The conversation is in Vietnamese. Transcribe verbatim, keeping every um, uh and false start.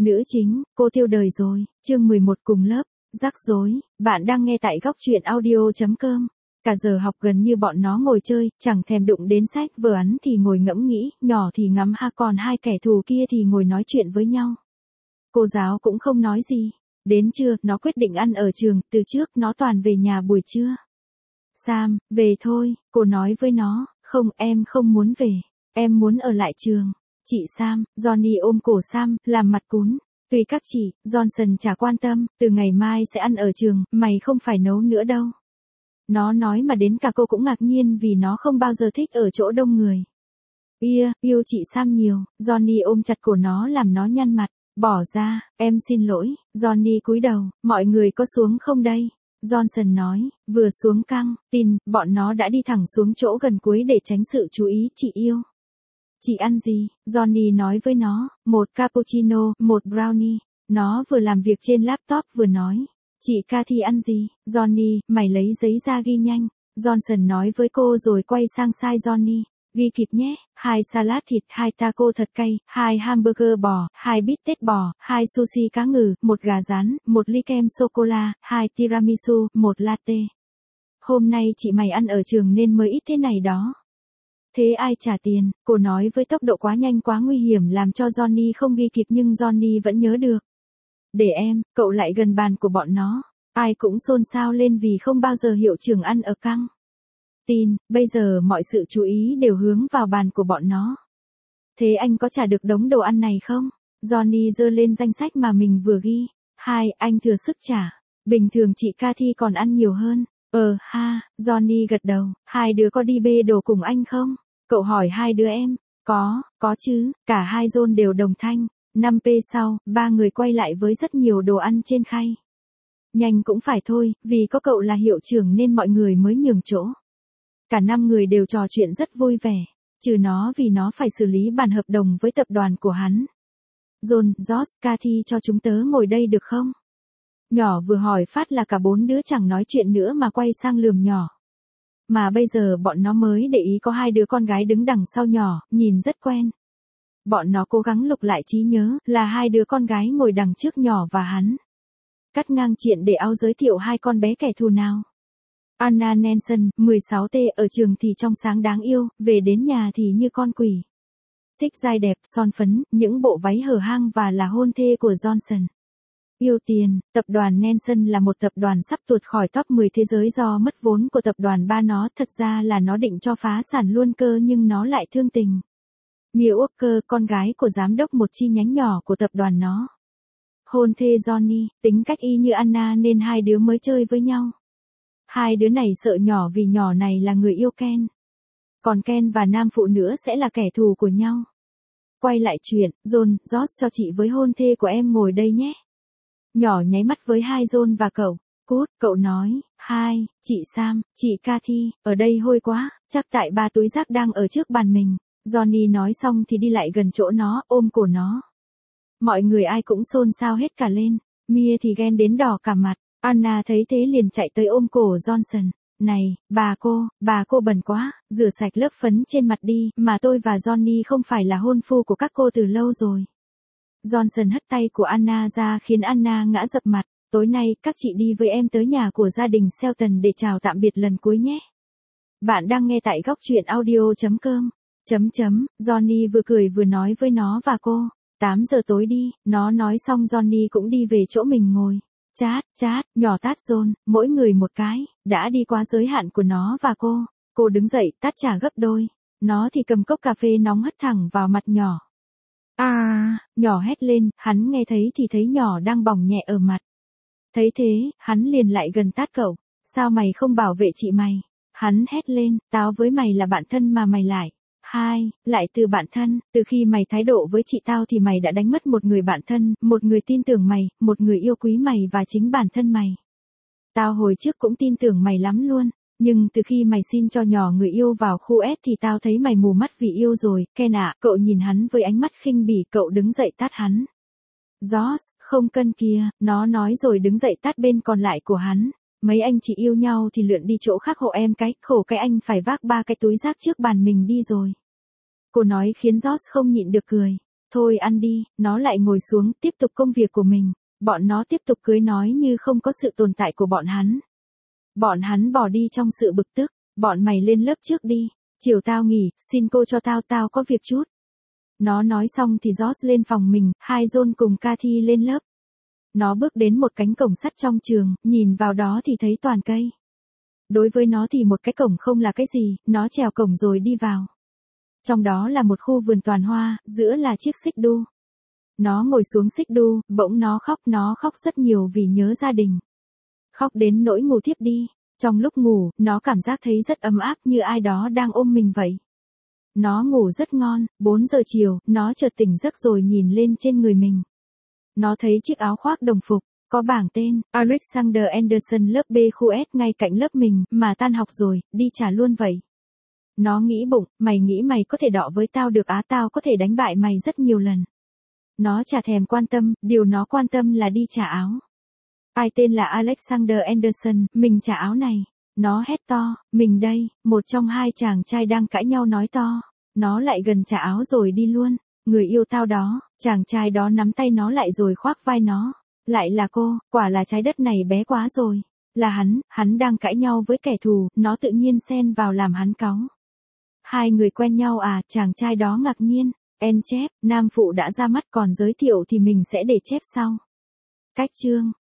Nữ chính, cô tiêu đời rồi, chương mười một cùng lớp, rắc rối, bạn đang nghe tại góc truyện audio.com. Cả giờ học gần như bọn nó ngồi chơi, chẳng thèm đụng đến sách vở ăn thì ngồi ngẫm nghĩ, nhỏ thì ngắm ha còn hai kẻ thù kia thì ngồi nói chuyện với nhau. Cô giáo cũng không nói gì. Đến trưa, nó quyết định ăn ở trường, từ trước nó toàn về nhà buổi trưa. Sam, về thôi, cô nói với nó, không em không muốn về, em muốn ở lại trường. Chị Sam, Johnny ôm cổ Sam, làm mặt cún. Tùy các chị, Johnson chả quan tâm, từ ngày mai sẽ ăn ở trường, mày không phải nấu nữa đâu. Nó nói mà đến cả cô cũng ngạc nhiên vì nó không bao giờ thích ở chỗ đông người. Ia, yêu chị Sam nhiều, Johnny ôm chặt cổ nó làm nó nhăn mặt. Bỏ ra, em xin lỗi, Johnny cúi đầu, mọi người có xuống không đây? Johnson nói, vừa xuống căng, tin, bọn nó đã đi thẳng xuống chỗ gần cuối để tránh sự chú ý, chị yêu. Chị ăn gì? Johnny nói với nó, một cappuccino, một brownie. Nó vừa làm việc trên laptop vừa nói, chị Cathy ăn gì? Johnny, mày lấy giấy ra ghi nhanh. Johnson nói với cô rồi quay sang sai Johnny. Ghi kịp nhé, hai salad thịt, hai taco thật cay, hai hamburger bò, hai bít tết bò, hai sushi cá ngừ, một gà rán, một ly kem sô-cô-la, hai tiramisu, một latte. Hôm nay chị mày ăn ở trường nên mới ít thế này đó. Thế ai trả tiền? Cô nói với tốc độ quá nhanh quá nguy hiểm làm cho Johnny không ghi kịp nhưng Johnny vẫn nhớ được. Để em, cậu lại gần bàn của bọn nó. Ai cũng xôn xao lên vì không bao giờ hiệu trưởng ăn ở căng. Tin, bây giờ mọi sự chú ý đều hướng vào bàn của bọn nó. Thế anh có trả được đống đồ ăn này không? Johnny giơ lên danh sách mà mình vừa ghi. Hai, anh thừa sức trả. Bình thường chị Cathy còn ăn nhiều hơn. Ờ ha, Johnny gật đầu. Hai đứa có đi bê đồ cùng anh không? Cậu hỏi hai đứa em. Có, có chứ, cả hai John đều đồng thanh. năm phút sau, ba người quay lại với rất nhiều đồ ăn trên khay. Nhanh cũng phải thôi, vì có cậu là hiệu trưởng nên mọi người mới nhường chỗ. Cả năm người đều trò chuyện rất vui vẻ, trừ nó vì nó phải xử lý bản hợp đồng với tập đoàn của hắn. John, Josh, Cathy cho chúng tớ ngồi đây được không? Nhỏ vừa hỏi phát là cả bốn đứa chẳng nói chuyện nữa mà quay sang lườm nhỏ. Mà bây giờ bọn nó mới để ý có hai đứa con gái đứng đằng sau nhỏ, nhìn rất quen. Bọn nó cố gắng lục lại trí nhớ là hai đứa con gái ngồi đằng trước nhỏ và hắn. Cắt ngang chuyện để ao giới thiệu hai con bé kẻ thù nào. Anna Nelson, mười sáu tuổi, ở trường thì trong sáng đáng yêu, về đến nhà thì như con quỷ. Thích dai đẹp, son phấn, những bộ váy hở hang và là hôn thê của Johnson. Yêu tiền, tập đoàn Nelson là một tập đoàn sắp tuột khỏi top mười thế giới do mất vốn của tập đoàn ba nó. Thật ra là nó định cho phá sản luôn cơ nhưng nó lại thương tình. Mia Walker, con gái của giám đốc một chi nhánh nhỏ của tập đoàn nó. Hôn thê Johnny, tính cách y như Anna nên hai đứa mới chơi với nhau. Hai đứa này sợ nhỏ vì nhỏ này là người yêu Ken. Còn Ken và nam phụ nữa sẽ là kẻ thù của nhau. Quay lại chuyện, John, Josh cho chị với hôn thê của em ngồi đây nhé. Nhỏ nháy mắt với hai John và cậu. Cút, cậu nói, hai, chị Sam, chị Cathy, ở đây hôi quá, chắc tại ba túi rác đang ở trước bàn mình. Johnny nói xong thì đi lại gần chỗ nó, ôm cổ nó. Mọi người ai cũng xôn xao hết cả lên, Mia thì ghen đến đỏ cả mặt. Anna thấy thế liền chạy tới ôm cổ Johnson. Này, bà cô, bà cô bẩn quá, rửa sạch lớp phấn trên mặt đi, mà tôi và Johnny không phải là hôn phu của các cô từ lâu rồi. Johnson hất tay của Anna ra khiến Anna ngã dập mặt. Tối nay, các chị đi với em tới nhà của gia đình Shelton để chào tạm biệt lần cuối nhé. Bạn đang nghe tại góc truyện audio.com. Chấm chấm, Johnny vừa cười vừa nói với nó và cô. tám giờ tối đi, nó nói xong Johnny cũng đi về chỗ mình ngồi. Chát, chát, nhỏ tát John, mỗi người một cái, đã đi qua giới hạn của nó và cô. Cô đứng dậy, tát trả gấp đôi. Nó thì cầm cốc cà phê nóng hất thẳng vào mặt nhỏ. À, nhỏ hét lên, hắn nghe thấy thì thấy nhỏ đang bỏng nhẹ ở mặt. Thấy thế, hắn liền lại gần tát cậu. Sao mày không bảo vệ chị mày? Hắn hét lên, tao với mày là bạn thân mà mày lại. Hai, lại từ bạn thân, từ khi mày thái độ với chị tao thì mày đã đánh mất một người bạn thân, một người tin tưởng mày, một người yêu quý mày và chính bản thân mày. Tao hồi trước cũng tin tưởng mày lắm luôn, nhưng từ khi mày xin cho nhỏ người yêu vào khu S thì tao thấy mày mù mắt vì yêu rồi. Ken ạ, cậu nhìn hắn với ánh mắt khinh bỉ, cậu đứng dậy tát hắn. Josh, không cân kia, nó nói rồi đứng dậy tát bên còn lại của hắn. Mấy anh chị yêu nhau thì lượn đi chỗ khác hộ em cái, khổ cái anh phải vác ba cái túi rác trước bàn mình đi rồi. Cô nói khiến Josh không nhịn được cười. Thôi ăn đi, nó lại ngồi xuống, tiếp tục công việc của mình. Bọn nó tiếp tục cưới nói như không có sự tồn tại của bọn hắn. Bọn hắn bỏ đi trong sự bực tức. Bọn mày lên lớp trước đi. Chiều tao nghỉ, xin cô cho tao tao có việc chút. Nó nói xong thì George lên phòng mình, hai John cùng Cathy lên lớp. Nó bước đến một cánh cổng sắt trong trường, nhìn vào đó thì thấy toàn cây. Đối với nó thì một cái cổng không là cái gì, nó trèo cổng rồi đi vào. Trong đó là một khu vườn toàn hoa, giữa là chiếc xích đu. Nó ngồi xuống xích đu, bỗng nó khóc, nó khóc rất nhiều vì nhớ gia đình. Khóc đến nỗi ngủ thiếp đi. Trong lúc ngủ, nó cảm giác thấy rất ấm áp như ai đó đang ôm mình vậy. Nó ngủ rất ngon, bốn giờ chiều, nó chợt tỉnh giấc rồi nhìn lên trên người mình. Nó thấy chiếc áo khoác đồng phục, có bảng tên, Alexander Anderson lớp B khu S ngay cạnh lớp mình, mà tan học rồi, đi trả luôn vậy. Nó nghĩ bụng, mày nghĩ mày có thể đọ với tao được á, tao có thể đánh bại mày rất nhiều lần. Nó chả thèm quan tâm, điều nó quan tâm là đi trả áo. Ai tên là Alexander Anderson, mình trả áo này. Nó hét to, mình đây, một trong hai chàng trai đang cãi nhau nói to. Nó lại gần trả áo rồi đi luôn. Người yêu tao đó, chàng trai đó nắm tay nó lại rồi khoác vai nó. Lại là cô, quả là trái đất này bé quá rồi. Là hắn, hắn đang cãi nhau với kẻ thù, nó tự nhiên xen vào làm hắn cáu. Hai người quen nhau à, chàng trai đó ngạc nhiên. En chép, nam phụ đã ra mắt còn giới thiệu thì mình sẽ để chép sau. Cách chương